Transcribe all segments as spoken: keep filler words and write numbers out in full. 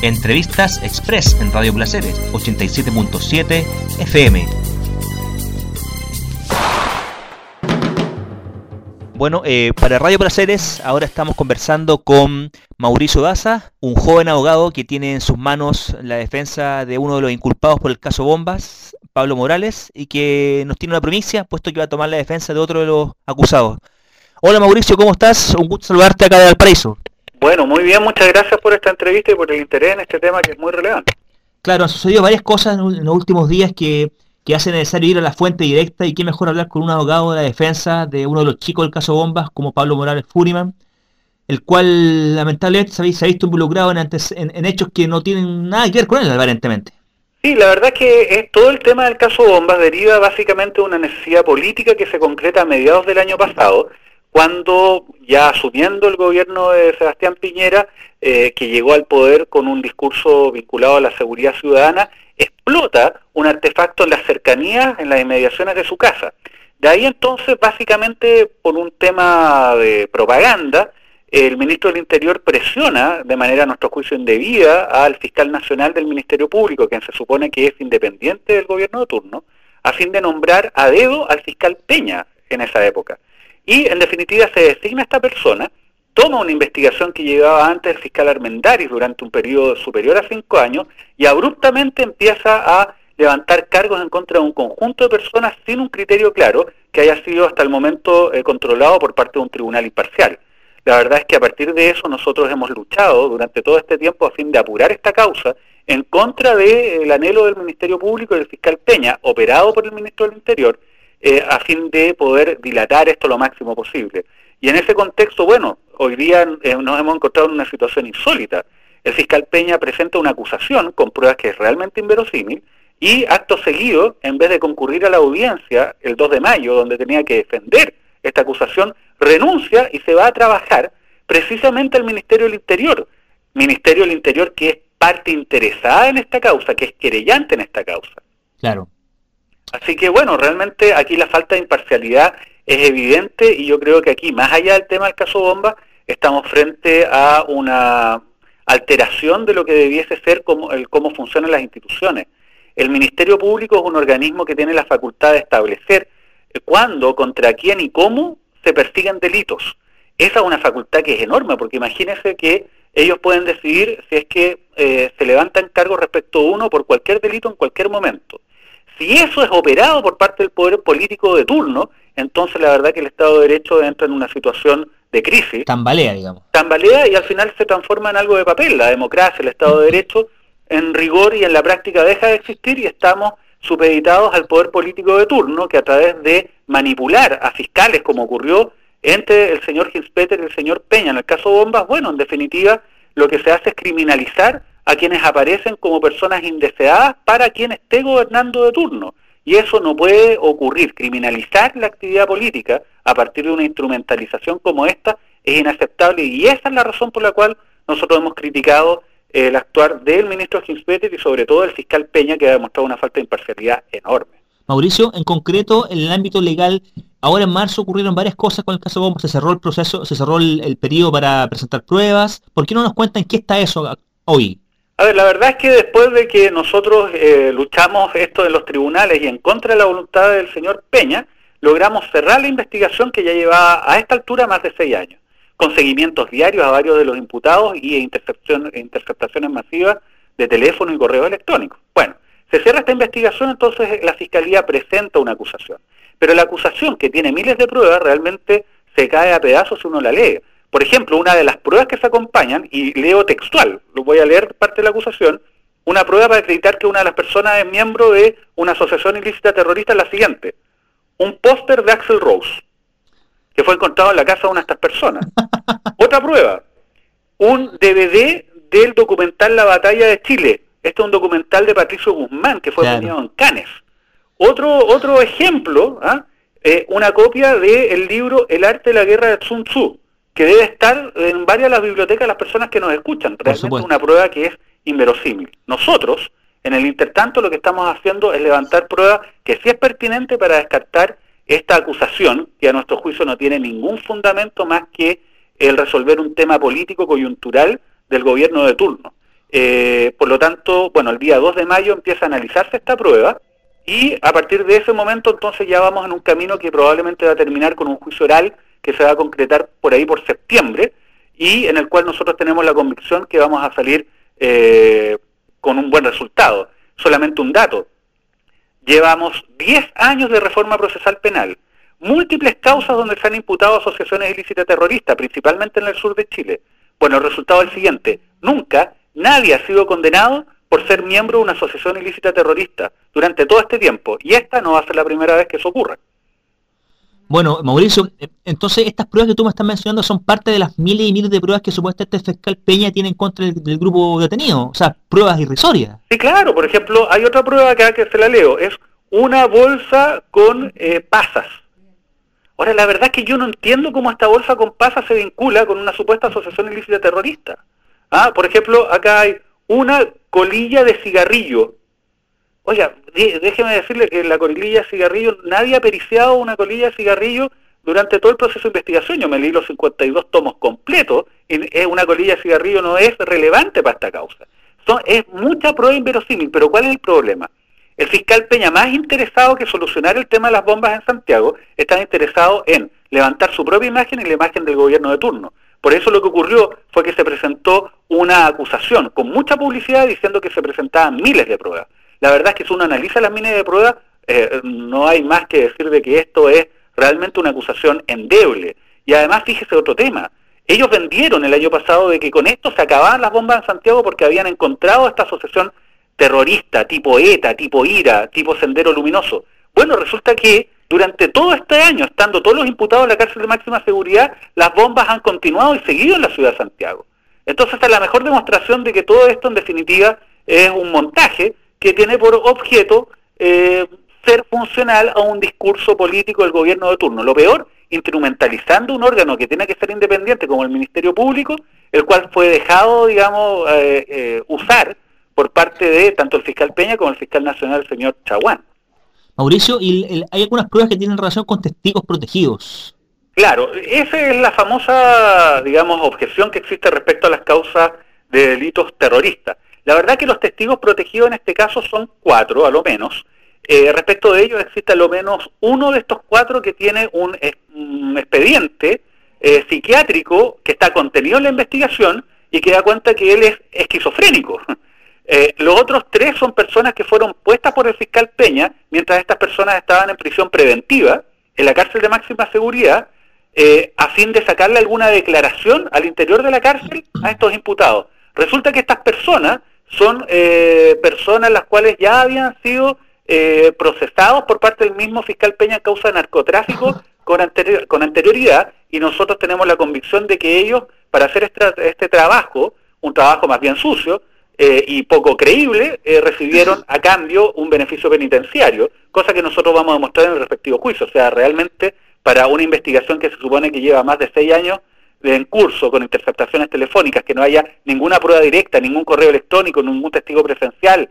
Entrevistas Express en Radio Placeres, ochenta y siete punto siete F M. Bueno, eh, para Radio Placeres ahora estamos conversando con Mauricio Daza, un joven abogado que tiene en sus manos la defensa de uno de los inculpados por el caso Bombas, Pablo Morales, y que nos tiene una primicia, puesto que va a tomar la defensa de otro de los acusados. Hola Mauricio, ¿cómo estás? Un gusto saludarte acá de Valparaíso. Bueno, muy bien, muchas gracias por esta entrevista y por el interés en este tema que es muy relevante. Claro, han sucedido varias cosas en los últimos días que, que hace necesario ir a la fuente directa, y qué mejor hablar con un abogado de la defensa de uno de los chicos del caso Bombas, como Pablo Morales Furiman, el cual lamentablemente se ha visto involucrado en, antes, en, en hechos que no tienen nada que ver con él, aparentemente. Sí, la verdad es que es, todo el tema del caso Bombas deriva básicamente de una necesidad política que se concreta a mediados del año pasado, cuando ya asumiendo el gobierno de Sebastián Piñera, eh, que llegó al poder con un discurso vinculado a la seguridad ciudadana, explota un artefacto en las cercanías, en las inmediaciones de su casa. De ahí entonces, básicamente por un tema de propaganda, el ministro del Interior presiona de manera, a nuestro juicio, indebida al fiscal nacional del Ministerio Público, quien se supone que es independiente del gobierno de turno, a fin de nombrar a dedo al fiscal Peña en esa época. Y en definitiva se designa esta persona, toma una investigación que llevaba antes el fiscal Armendáriz durante un periodo superior a cinco años y abruptamente empieza a levantar cargos en contra de un conjunto de personas sin un criterio claro que haya sido hasta el momento eh, controlado por parte de un tribunal imparcial. La verdad es que a partir de eso nosotros hemos luchado durante todo este tiempo a fin de apurar esta causa en contra del anhelo del Ministerio Público y del fiscal Peña, operado por el ministro del Interior, Eh, a fin de poder dilatar esto lo máximo posible. Y en ese contexto, bueno, hoy día eh, nos hemos encontrado en una situación insólita. El fiscal Peña presenta una acusación con pruebas que es realmente inverosímil y acto seguido, en vez de concurrir a la audiencia el dos de mayo, donde tenía que defender esta acusación, renuncia y se va a trabajar precisamente al Ministerio del Interior. Ministerio del Interior que es parte interesada en esta causa, que es querellante en esta causa. Claro. Así que bueno, realmente aquí la falta de imparcialidad es evidente y yo creo que aquí, más allá del tema del caso Bomba, estamos frente a una alteración de lo que debiese ser como, el, cómo funcionan las instituciones. El Ministerio Público es un organismo que tiene la facultad de establecer cuándo, contra quién y cómo se persiguen delitos. Esa es una facultad que es enorme, porque imagínense que ellos pueden decidir si es que eh, se levantan cargos respecto a uno por cualquier delito en cualquier momento. Si eso es operado por parte del poder político de turno, entonces la verdad que el Estado de Derecho entra en una situación de crisis. Tambalea, digamos. Tambalea y al final se transforma en algo de papel. La democracia, el Estado de Derecho, en rigor y en la práctica deja de existir y estamos supeditados al poder político de turno, que a través de manipular a fiscales, como ocurrió entre el señor Ginspeter y el señor Peña en el caso Bombas, bueno, en definitiva, lo que se hace es criminalizar a quienes aparecen como personas indeseadas para quien esté gobernando de turno. Y eso no puede ocurrir. Criminalizar la actividad política a partir de una instrumentalización como esta es inaceptable, y esa es la razón por la cual nosotros hemos criticado eh, el actuar del ministro Ginspeter y sobre todo del fiscal Peña, que ha demostrado una falta de imparcialidad enorme. Mauricio, en concreto, en el ámbito legal, ahora en marzo ocurrieron varias cosas con el caso Bombas. Se cerró el proceso, se cerró el, el periodo para presentar pruebas. ¿Por qué no nos cuentan qué está eso hoy? A ver, la verdad es que después de que nosotros eh, luchamos esto en los tribunales y en contra de la voluntad del señor Peña, logramos cerrar la investigación que ya llevaba a esta altura más de seis años, con seguimientos diarios a varios de los imputados y intercepción, interceptaciones masivas de teléfono y correo electrónico. Bueno, se cierra esta investigación, entonces la Fiscalía presenta una acusación. Pero la acusación, que tiene miles de pruebas, realmente se cae a pedazos si uno la lee. Por ejemplo, una de las pruebas que se acompañan, y leo textual, lo voy a leer parte de la acusación, una prueba para acreditar que una de las personas es miembro de una asociación ilícita terrorista es la siguiente: un póster de Axl Rose, que fue encontrado en la casa de una de estas personas. Otra prueba, un D V D del documental La Batalla de Chile. Este es un documental de Patricio Guzmán, que fue claro. premiado en Cannes. Otro, otro ejemplo, ¿ah? eh, una copia del libro El arte de la guerra de Sun Tzu, que debe estar en varias de las bibliotecas de las personas que nos escuchan. Realmente es una prueba que es inverosímil. Nosotros, en el intertanto, lo que estamos haciendo es levantar pruebas que sí es pertinente para descartar esta acusación, que a nuestro juicio no tiene ningún fundamento más que el resolver un tema político coyuntural del gobierno de turno. Eh, por lo tanto, bueno, el día dos de mayo empieza a analizarse esta prueba y a partir de ese momento entonces ya vamos en un camino que probablemente va a terminar con un juicio oral que se va a concretar por ahí por septiembre y en el cual nosotros tenemos la convicción que vamos a salir eh, con un buen resultado. Solamente un dato, llevamos diez años de reforma procesal penal, múltiples causas donde se han imputado asociaciones ilícitas terroristas, principalmente en el sur de Chile. Bueno, el resultado es el siguiente, nunca nadie ha sido condenado por ser miembro de una asociación ilícita terrorista durante todo este tiempo, y esta no va a ser la primera vez que eso ocurra. Bueno, Mauricio, entonces estas pruebas que tú me estás mencionando son parte de las miles y miles de pruebas que supuestamente el fiscal Peña tiene en contra del, del grupo detenido, o sea, pruebas irrisorias. Sí, claro, por ejemplo, hay otra prueba acá que se la leo, es una bolsa con eh, pasas. Ahora, la verdad es que yo no entiendo cómo esta bolsa con pasas se vincula con una supuesta asociación ilícita terrorista. Ah, por ejemplo, acá hay una colilla de cigarrillo. Oiga, déjeme decirle que la colilla de cigarrillo, nadie ha periciado una colilla de cigarrillo durante todo el proceso de investigación. Yo me leí los cincuenta y dos tomos completos, y una colilla de cigarrillo no es relevante para esta causa. Son, es mucha prueba inverosímil, pero ¿cuál es el problema? El fiscal Peña, más interesado que solucionar el tema de las bombas en Santiago, está interesado en levantar su propia imagen y la imagen del gobierno de turno. Por eso lo que ocurrió fue que se presentó una acusación con mucha publicidad diciendo que se presentaban miles de pruebas. La verdad es que si uno analiza las miles de pruebas, eh, no hay más que decir de que esto es realmente una acusación endeble. Y además, fíjese otro tema, ellos vendieron el año pasado de que con esto se acababan las bombas en Santiago porque habían encontrado esta asociación terrorista, tipo ETA, tipo IRA, tipo Sendero Luminoso. Bueno, resulta que durante todo este año, estando todos los imputados en la cárcel de máxima seguridad, las bombas han continuado y seguido en la ciudad de Santiago. Entonces, esta es la mejor demostración de que todo esto, en definitiva, es un montaje que tiene por objeto eh, ser funcional a un discurso político del gobierno de turno. Lo peor, instrumentalizando un órgano que tiene que ser independiente como el Ministerio Público, el cual fue dejado, digamos, eh, eh, usar por parte de tanto el fiscal Peña como el fiscal nacional, el señor Chaguán. Mauricio, ¿y el, hay algunas pruebas que tienen relación con testigos protegidos? Claro, esa es la famosa, digamos, objeción que existe respecto a las causas de delitos terroristas. La verdad que los testigos protegidos en este caso son cuatro, a lo menos. Eh, respecto de ellos existe a lo menos uno de estos cuatro que tiene un, un expediente eh, psiquiátrico que está contenido en la investigación y que da cuenta que él es esquizofrénico. Eh, los otros tres son personas que fueron puestas por el fiscal Peña mientras estas personas estaban en prisión preventiva, en la cárcel de máxima seguridad, eh, a fin de sacarle alguna declaración al interior de la cárcel a estos imputados. Resulta que estas personas son eh, personas las cuales ya habían sido eh, procesados por parte del mismo fiscal Peña en causa de narcotráfico con, anteri- con anterioridad, y nosotros tenemos la convicción de que ellos, para hacer este, este trabajo, un trabajo más bien sucio, Eh, y poco creíble, eh, recibieron a cambio un beneficio penitenciario, cosa que nosotros vamos a demostrar en el respectivo juicio. O sea, realmente para una investigación que se supone que lleva más de seis años en curso, con interceptaciones telefónicas, que no haya ninguna prueba directa, ningún correo electrónico, ningún testigo presencial,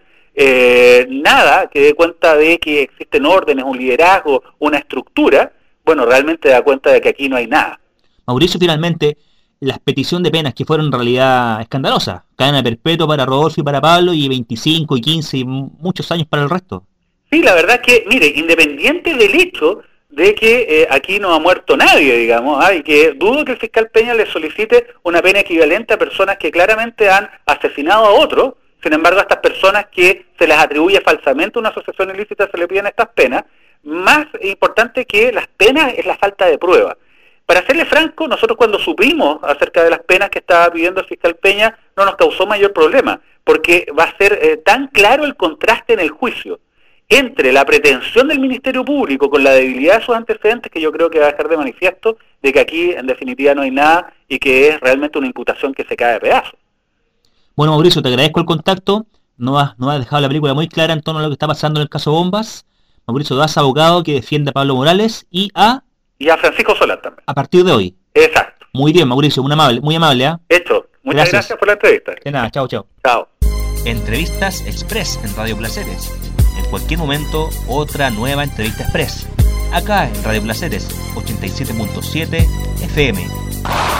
eh, nada que dé cuenta de que existen órdenes, un liderazgo, una estructura, bueno, realmente da cuenta de que aquí no hay nada. Mauricio, finalmente, las peticiones de penas que fueron en realidad escandalosas, cadena perpetua para Rodolfo y para Pablo, y veinticinco y quince y muchos años para el resto. Sí, la verdad es que, mire, independiente del hecho de que eh, aquí no ha muerto nadie, digamos, ¿ah? y que dudo que el fiscal Peña le solicite una pena equivalente a personas que claramente han asesinado a otros. Sin embargo, a estas personas que se les atribuye falsamente una asociación ilícita se le piden estas penas. Más importante que las penas es la falta de prueba. Para serle franco, nosotros cuando supimos acerca de las penas que estaba pidiendo el fiscal Peña, no nos causó mayor problema, porque va a ser eh, tan claro el contraste en el juicio entre la pretensión del Ministerio Público con la debilidad de sus antecedentes, que yo creo que va a dejar de manifiesto de que aquí en definitiva no hay nada y que es realmente una imputación que se cae de pedazos. Bueno, Mauricio, te agradezco el contacto, no has, no has dejado la película muy clara en torno a lo que está pasando en el caso Bombas. Mauricio Daza, abogado que defiende a Pablo Morales y a... Y a Francisco Solán también. A partir de hoy. Exacto. Muy bien, Mauricio, muy amable, muy amable, ¿eh? Hecho. Muchas gracias. gracias por la entrevista. De nada, chao, chao. Chao. Entrevistas Express en Radio Placeres. En cualquier momento, otra nueva entrevista Express. Acá en Radio Placeres, ochenta y siete punto siete F M.